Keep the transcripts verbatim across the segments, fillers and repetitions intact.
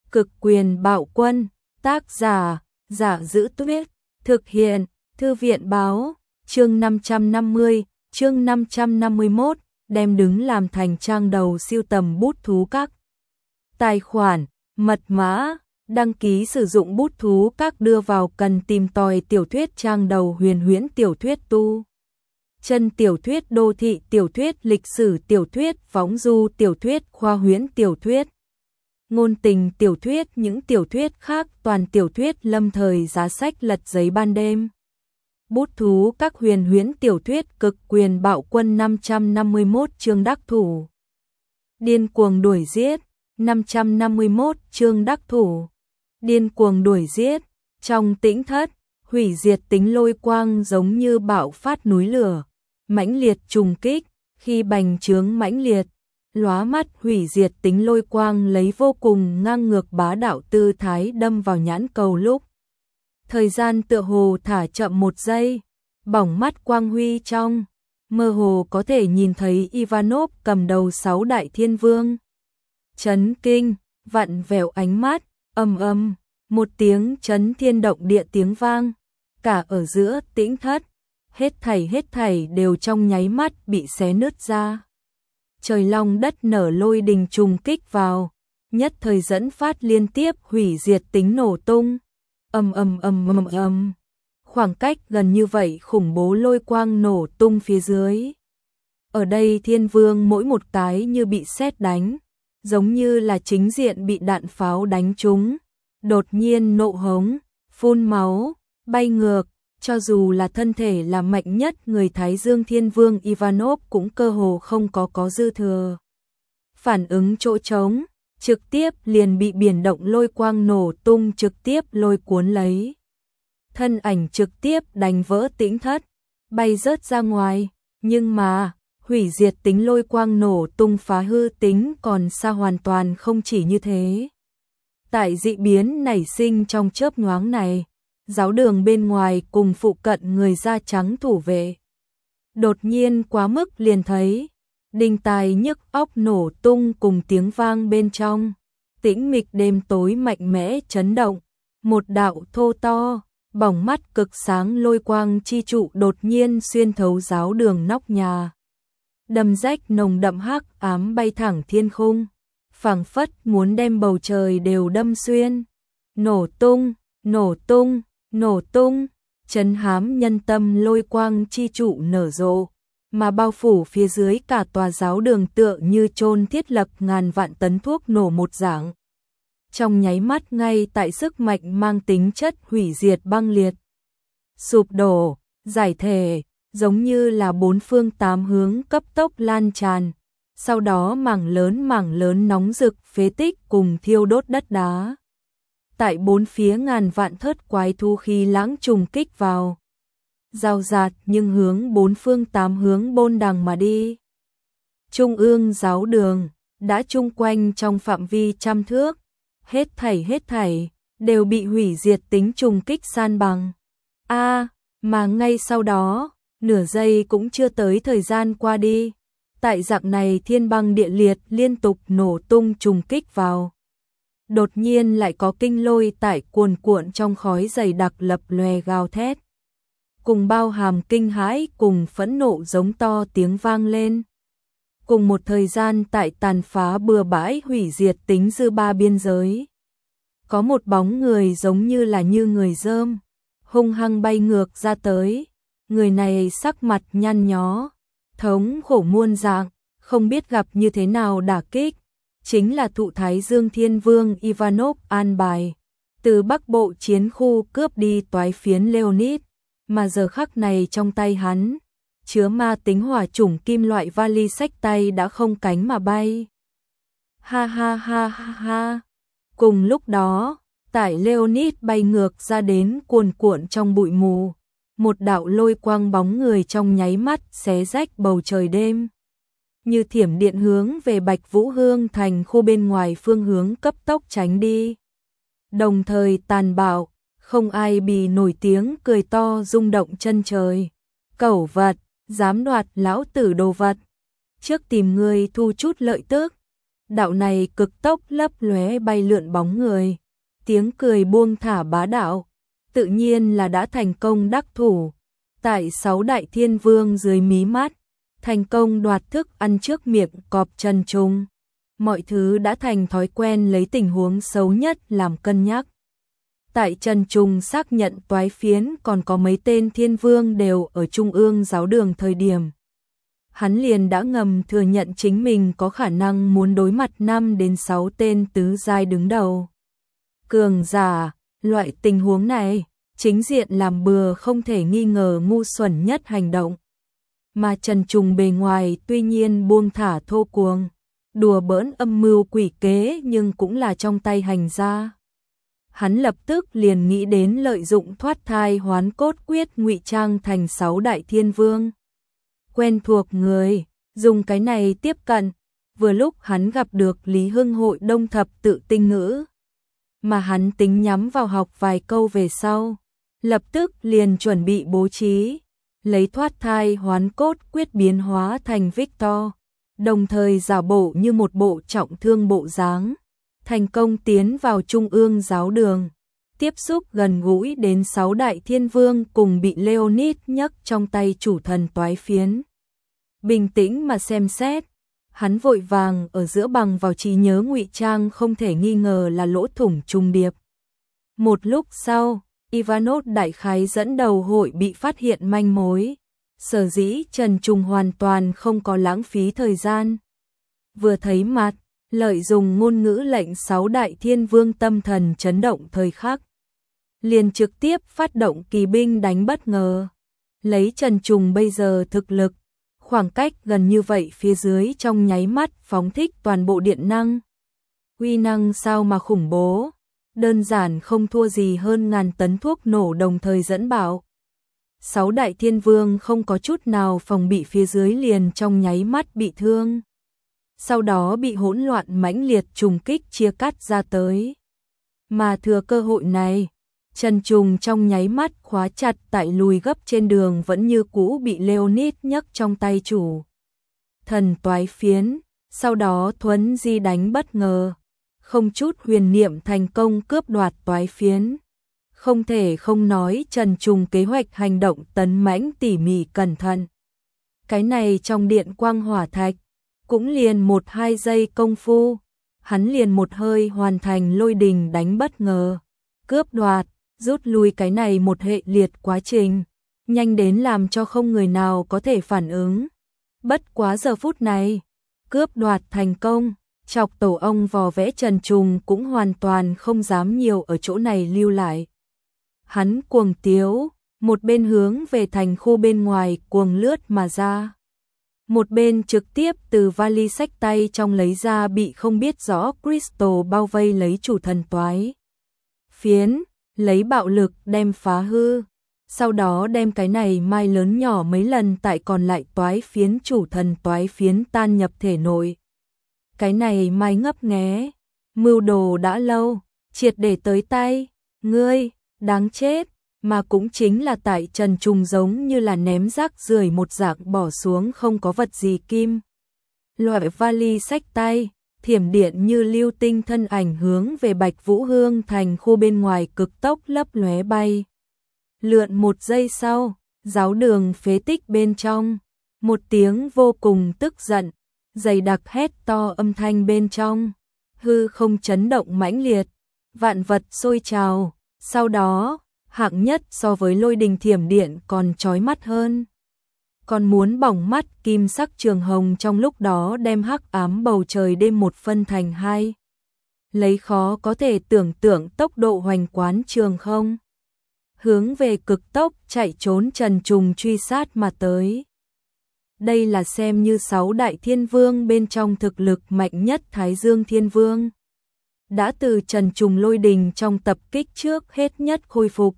Cực quyền bạo quân, tác giả, Giả Giữ Tuyết, thực hiện, Thư viện báo, chương năm trăm năm mươi, chương năm trăm năm mươi mốt, đem đứng làm thành trang đầu siêu tầm bút thú các. Tài khoản, mật mã, đăng ký sử dụng bút thú các đưa vào cần tìm tòi tiểu thuyết trang đầu huyền huyễn tiểu thuyết tu. Chân tiểu thuyết đô thị tiểu thuyết lịch sử tiểu thuyết phóng du tiểu thuyết khoa huyễn tiểu thuyết. Ngôn tình tiểu thuyết những tiểu thuyết khác toàn tiểu thuyết lâm thời giá sách lật giấy ban đêm. Bút thú các huyền huyễn tiểu thuyết cực quyền bạo quân năm trăm năm mươi mốt chương đắc thủ. Điên cuồng đuổi giết, năm trăm năm mươi mốt chương đắc thủ. Điên cuồng đuổi giết, trong tĩnh thất, hủy diệt tính lôi quang giống như bạo phát núi lửa, mãnh liệt trùng kích, khi bành trướng mãnh liệt, lóa mắt hủy diệt tính lôi quang lấy vô cùng ngang ngược bá đạo tư thái đâm vào nhãn cầu lúc. Thời gian tựa hồ thả chậm một giây, bỏng mắt quang huy trong, mơ hồ có thể nhìn thấy Ivanov cầm đầu sáu đại thiên vương. Chấn kinh, vặn vẹo ánh mắt, ầm ầm, một tiếng chấn thiên động địa tiếng vang, cả ở giữa tĩnh thất, hết thảy hết thảy đều trong nháy mắt bị xé nứt ra. Trời long đất nở lôi đình trùng kích vào, nhất thời dẫn phát liên tiếp hủy diệt tính nổ tung. Ầm ầm ầm ầm ầm. Khoảng cách gần như vậy khủng bố lôi quang nổ tung phía dưới. Ở đây thiên vương mỗi một cái như bị sét đánh, giống như là chính diện bị đạn pháo đánh trúng, đột nhiên nộ hống, phun máu, bay ngược, cho dù là thân thể là mạnh nhất người Thái Dương Thiên Vương Ivanov cũng cơ hồ không có có dư thừa. Phản ứng chỗ trống, trực tiếp liền bị biển động lôi quang nổ tung trực tiếp lôi cuốn lấy. Thân ảnh trực tiếp đánh vỡ tĩnh thất, bay rớt ra ngoài, nhưng mà, hủy diệt tính lôi quang nổ tung phá hư tính còn xa hoàn toàn không chỉ như thế. Tại dị biến nảy sinh trong chớp nhoáng này, giáo đường bên ngoài cùng phụ cận người da trắng thủ vệ. Đột nhiên quá mức liền thấy, đinh tai nhức óc nổ tung cùng tiếng vang bên trong, tĩnh mịch đêm tối mạnh mẽ chấn động, một đạo thô to, bỏng mắt cực sáng lôi quang chi trụ đột nhiên xuyên thấu giáo đường nóc nhà. Đâm rách nồng đậm hắc ám bay thẳng thiên khung, phảng phất muốn đem bầu trời đều đâm xuyên. Nổ tung, nổ tung, nổ tung, chấn hám nhân tâm lôi quang chi trụ nở rộ, mà bao phủ phía dưới cả tòa giáo đường tựa như chôn thiết lập ngàn vạn tấn thuốc nổ một dạng. Trong nháy mắt ngay tại sức mạnh mang tính chất hủy diệt băng liệt, sụp đổ, giải thể, giống như là bốn phương tám hướng cấp tốc lan tràn, sau đó mảng lớn mảng lớn nóng rực phế tích cùng thiêu đốt đất đá. Tại bốn phía ngàn vạn thớt quái thú khí lãng trùng kích vào, rào rạt nhưng hướng bốn phương tám hướng bôn đằng mà đi. Trung ương giáo đường, đã chung quanh trong phạm vi trăm thước, hết thảy hết thảy, đều bị hủy diệt tính trùng kích san bằng. A, à, mà ngay sau đó, nửa giây cũng chưa tới thời gian qua đi, tại dạng này thiên băng địa liệt liên tục nổ tung trùng kích vào. Đột nhiên lại có kinh lôi tại cuồn cuộn trong khói dày đặc lập lòe gào thét. Cùng bao hàm kinh hãi cùng phẫn nộ giống to tiếng vang lên. Cùng một thời gian tại tàn phá bừa bãi hủy diệt tính dư ba biên giới. Có một bóng người giống như là như người dơm, hung hăng bay ngược ra tới. Người này sắc mặt nhăn nhó, thống khổ muôn dạng, không biết gặp như thế nào đả kích. Chính là thụ Thái Dương Thiên Vương Ivanov an bài, từ Bắc Bộ chiến khu cướp đi toái phiến Leonid, mà giờ khắc này trong tay hắn, chứa ma tính hỏa chủng kim loại vali xách tay đã không cánh mà bay. Ha ha ha ha ha. Cùng lúc đó, tại Leonid bay ngược ra đến cuồn cuộn trong bụi mù, một đạo lôi quang bóng người trong nháy mắt xé rách bầu trời đêm. Như thiểm điện hướng về Bạch Vũ Hương thành khu bên ngoài phương hướng cấp tốc tránh đi. Đồng thời tàn bạo, không ai bì nổi tiếng cười to rung động chân trời. Cẩu vật, dám đoạt lão tử đồ vật. Trước tìm người thu chút lợi tức, đạo này cực tốc lấp lóe bay lượn bóng người, tiếng cười buông thả bá đạo, tự nhiên là đã thành công đắc thủ. Tại sáu đại thiên vương dưới mí mắt, thành công đoạt thức ăn trước miệng cọp Trần Trùng. Mọi thứ đã thành thói quen lấy tình huống xấu nhất làm cân nhắc. Tại Trần Trùng xác nhận toái phiến còn có mấy tên thiên vương đều ở trung ương giáo đường thời điểm. Hắn liền đã ngầm thừa nhận chính mình có khả năng muốn đối mặt năm đến sáu tên tứ giai đứng đầu. Cường giả, loại tình huống này, chính diện làm bừa không thể nghi ngờ ngu xuẩn nhất hành động. Mà Trần Trùng bề ngoài tuy nhiên buông thả thô cuồng, đùa bỡn âm mưu quỷ kế nhưng cũng là trong tay hành gia. Hắn lập tức liền nghĩ đến lợi dụng thoát thai hoán cốt quyết ngụy trang thành sáu đại thiên vương. Quen thuộc người, dùng cái này tiếp cận, vừa lúc hắn gặp được Lý Hưng Hội đông thập tự tinh ngữ. Mà hắn tính nhắm vào học vài câu về sau, lập tức liền chuẩn bị bố trí, lấy thoát thai hoán cốt quyết biến hóa thành Victor, đồng thời giả bộ như một bộ trọng thương bộ dáng, thành công tiến vào trung ương giáo đường, tiếp xúc gần gũi đến sáu đại thiên vương cùng bị Leonid nhấc trong tay chủ thần toái phiến. Bình tĩnh mà xem xét, hắn vội vàng ở giữa bằng vào trí nhớ ngụy trang không thể nghi ngờ là lỗ thủng trùng điệp. Một lúc sau, Ivanov đại khái dẫn đầu hội bị phát hiện manh mối, sở dĩ Trần Trùng hoàn toàn không có lãng phí thời gian. Vừa thấy mặt, lợi dụng ngôn ngữ lệnh sáu đại thiên vương tâm thần chấn động thời khắc, liền trực tiếp phát động kỳ binh đánh bất ngờ. Lấy Trần Trùng bây giờ thực lực, khoảng cách gần như vậy phía dưới trong nháy mắt phóng thích toàn bộ điện năng. Uy năng sao mà khủng bố, đơn giản không thua gì hơn ngàn tấn thuốc nổ đồng thời dẫn bạo. Sáu đại thiên vương không có chút nào phòng bị phía dưới liền trong nháy mắt bị thương. Sau đó bị hỗn loạn mãnh liệt trùng kích chia cắt ra tới. Mà thừa cơ hội này, Trần Trùng trong nháy mắt khóa chặt tại lùi gấp trên đường vẫn như cũ bị Leonid nhấc trong tay chủ thần toái phiến, sau đó thuấn di đánh bất ngờ, không chút huyền niệm thành công cướp đoạt toái phiến. Không thể không nói Trần Trùng kế hoạch hành động tấn mãnh tỉ mỉ cẩn thận. Cái này trong điện quang hỏa thạch, cũng liền một hai giây công phu, hắn liền một hơi hoàn thành lôi đình đánh bất ngờ, cướp đoạt, rút lui cái này một hệ liệt quá trình, nhanh đến làm cho không người nào có thể phản ứng. Bất quá giờ phút này, cướp đoạt thành công, chọc tổ ông vò vẽ Trần Trùng cũng hoàn toàn không dám nhiều ở chỗ này lưu lại. Hắn cuồng tiếu, một bên hướng về thành khu bên ngoài cuồng lướt mà ra. Một bên trực tiếp từ vali xách tay trong lấy ra bị không biết rõ Crystal bao vây lấy chủ thần toái phiến, lấy bạo lực đem phá hư, sau đó đem cái này mai lớn nhỏ mấy lần tại còn lại toái phiến chủ thần toái phiến tan nhập thể nội. Cái này mai ngấp nghé, mưu đồ đã lâu, triệt để tới tay, ngươi, đáng chết, mà cũng chính là tại Trần Trùng giống như là ném rác rưởi một dạng bỏ xuống không có vật gì kim. Loại vali xách tay, thiểm điện như lưu tinh thân ảnh hướng về Bạch Vũ Hương thành khu bên ngoài cực tốc lấp lóe bay. Lượn một giây sau, giáo đường phế tích bên trong, một tiếng vô cùng tức giận, dày đặc hét to âm thanh bên trong, hư không chấn động mãnh liệt, vạn vật sôi trào, sau đó, hạng nhất so với lôi đình thiểm điện còn chói mắt hơn. Còn muốn bỏng mắt kim sắc trường hồng trong lúc đó đem hắc ám bầu trời đêm một phân thành hai. Lấy khó có thể tưởng tượng tốc độ hoành quán trường không. Hướng về cực tốc chạy trốn Trần Trùng truy sát mà tới. Đây là xem như sáu đại thiên vương bên trong thực lực mạnh nhất Thái Dương Thiên Vương. Đã từ Trần Trùng lôi đình trong tập kích trước hết nhất khôi phục.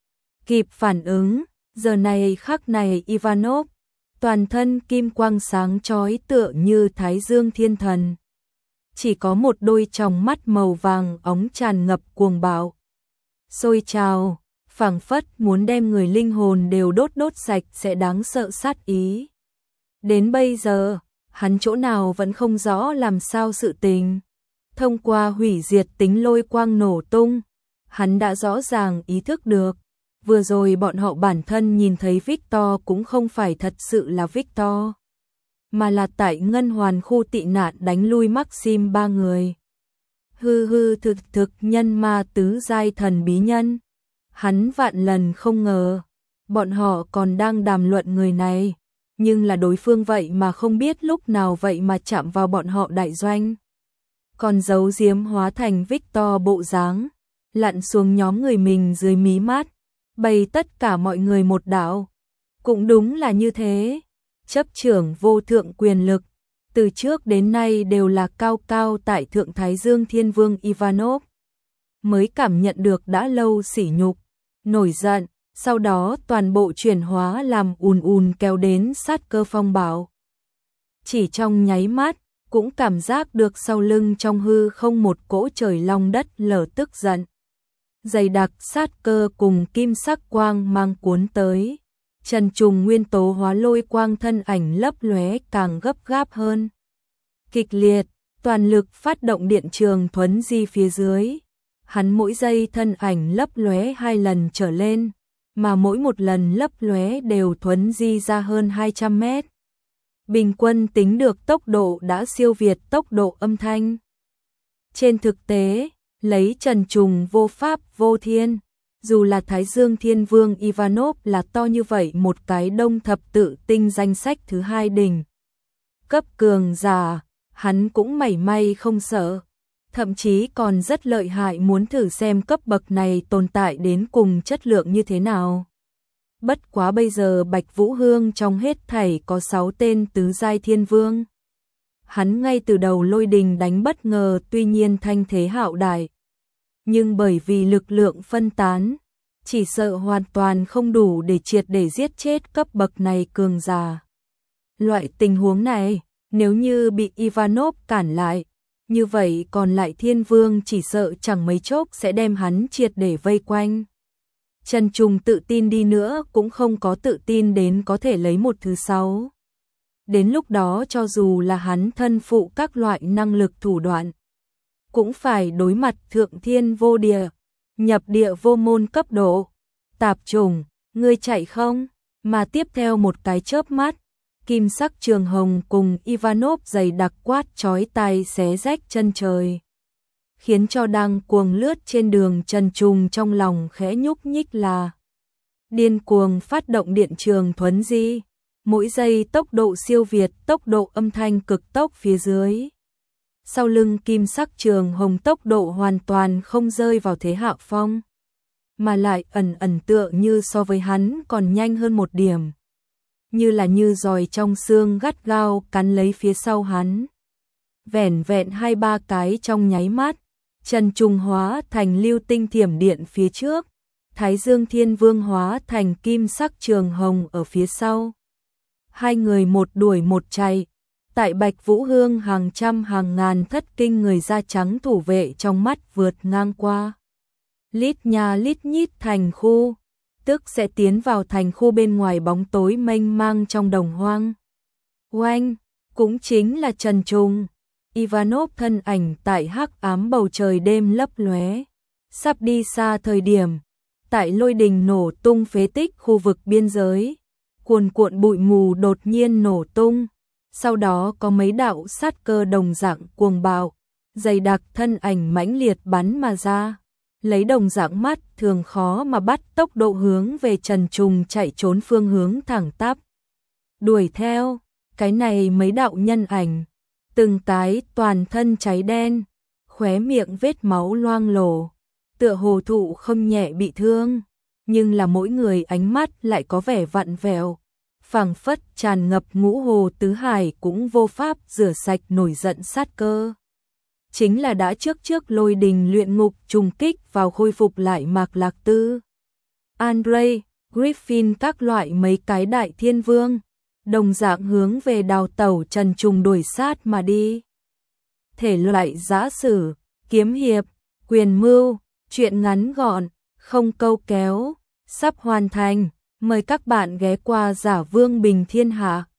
Kịp phản ứng, giờ này khắc này Ivanov, toàn thân kim quang sáng chói tựa như Thái Dương Thiên Thần. Chỉ có một đôi tròng mắt màu vàng óng tràn ngập cuồng bạo. Sôi trào, phảng phất muốn đem người linh hồn đều đốt đốt sạch sẽ đáng sợ sát ý. Đến bây giờ, hắn chỗ nào vẫn không rõ làm sao sự tình. Thông qua hủy diệt tính lôi quang nổ tung, hắn đã rõ ràng ý thức được, vừa rồi bọn họ bản thân nhìn thấy Victor cũng không phải thật sự là Victor, mà là tại ngân hoàn khu tị nạn đánh lui Maxim ba người. Hư hư thực thực nhân ma tứ giai thần bí nhân. Hắn vạn lần không ngờ, bọn họ còn đang đàm luận người này, nhưng là đối phương vậy mà không biết lúc nào vậy mà chạm vào bọn họ đại doanh. Còn giấu giếm hóa thành Victor bộ dáng, lặn xuống nhóm người mình dưới mí mắt, bày tất cả mọi người một đạo. Cũng đúng là như thế, chấp trưởng vô thượng quyền lực, từ trước đến nay đều là cao cao tại thượng Thái Dương Thiên Vương Ivanov. Mới cảm nhận được đã lâu sỉ nhục, nổi giận, sau đó toàn bộ chuyển hóa làm ùn ùn kéo đến sát cơ phong bạo. Chỉ trong nháy mắt, cũng cảm giác được sau lưng trong hư không một cỗ trời long đất lở tức giận. Dày đặc sát cơ cùng kim sắc quang mang cuốn tới. Trần Trùng nguyên tố hóa lôi quang thân ảnh lấp lóe càng gấp gáp hơn. Kịch liệt, toàn lực phát động điện trường thuấn di phía dưới. Hắn mỗi giây thân ảnh lấp lóe hai lần trở lên, mà mỗi một lần lấp lóe đều thuấn di ra hơn hai trăm mét. Bình quân tính được tốc độ đã siêu việt tốc độ âm thanh. Trên thực tế, lấy Trần Trùng vô pháp vô thiên, dù là Thái Dương Thiên Vương Ivanov là to như vậy một cái đông thập tự tinh danh sách thứ hai đỉnh cấp cường giả, hắn cũng mảy may không sợ, thậm chí còn rất lợi hại, muốn thử xem cấp bậc này tồn tại đến cùng chất lượng như thế nào. Bất quá bây giờ Bạch Vũ Hương trong hết thảy có sáu tên tứ giai thiên vương. Hắn ngay từ đầu lôi đình đánh bất ngờ, tuy nhiên thanh thế hạo đại, nhưng bởi vì lực lượng phân tán, chỉ sợ hoàn toàn không đủ để triệt để giết chết cấp bậc này cường giả. Loại tình huống này, nếu như bị Ivanov cản lại, như vậy còn lại thiên vương chỉ sợ chẳng mấy chốc sẽ đem hắn triệt để vây quanh. Trần Trùng tự tin đi nữa cũng không có tự tin đến có thể lấy một thứ sáu. Đến lúc đó cho dù là hắn thân phụ các loại năng lực thủ đoạn, cũng phải đối mặt thượng thiên vô địa, nhập địa vô môn cấp độ. Tạp trùng, ngươi chạy không? Mà tiếp theo một cái chớp mắt, kim sắc trường hồng cùng Ivanov dày đặc quát chói tai xé rách chân trời, khiến cho đang cuồng lướt trên đường Trần Trùng trong lòng khẽ nhúc nhích, là điên cuồng phát động điện trường thuấn di, mỗi giây tốc độ siêu việt tốc độ âm thanh cực tốc phía dưới. Sau lưng kim sắc trường hồng tốc độ hoàn toàn không rơi vào thế hạ phong, mà lại ẩn ẩn tựa như so với hắn còn nhanh hơn một điểm, như là như giòi trong xương gắt gao cắn lấy phía sau hắn. Vẻn vẹn hai ba cái trong nháy mắt, Trần Trùng hóa thành lưu tinh thiểm điện phía trước, Thái Dương Thiên Vương hóa thành kim sắc trường hồng ở phía sau. Hai người một đuổi một chạy, tại Bạch Vũ Hương hàng trăm hàng ngàn thất kinh người da trắng thủ vệ trong mắt vượt ngang qua. Lít nha lít nhít thành khu, tức sẽ tiến vào thành khu bên ngoài bóng tối mênh mang trong đồng hoang. Oanh, cũng chính là Trần Trùng. Ivanov thân ảnh tại hắc ám bầu trời đêm lấp lóe, sắp đi xa thời điểm, tại lôi đình nổ tung phế tích khu vực biên giới, cuồn cuộn bụi mù đột nhiên nổ tung, sau đó có mấy đạo sát cơ đồng dạng cuồng bạo, dày đặc thân ảnh mãnh liệt bắn mà ra, lấy đồng dạng mắt thường khó mà bắt tốc độ hướng về Trần Trùng chạy trốn phương hướng thẳng tắp. Đuổi theo, cái này mấy đạo nhân ảnh, từng cái toàn thân cháy đen, khóe miệng vết máu loang lổ, tựa hồ thụ không nhẹ bị thương, nhưng là mỗi người ánh mắt lại có vẻ vặn vẹo, phảng phất tràn ngập ngũ hồ tứ hải cũng vô pháp rửa sạch nổi giận sát cơ. Chính là đã trước trước lôi đình luyện ngục trùng kích vào khôi phục lại Mạc Lạc Tư, Andre, Griffin các loại mấy cái đại thiên vương, đồng dạng hướng về đào tẩu Trần Trùng đuổi sát mà đi. Thể loại giã sử, kiếm hiệp, quyền mưu, truyện ngắn gọn, không câu kéo, sắp hoàn thành, mời các bạn ghé qua Giả Vương Bình Thiên Hạ.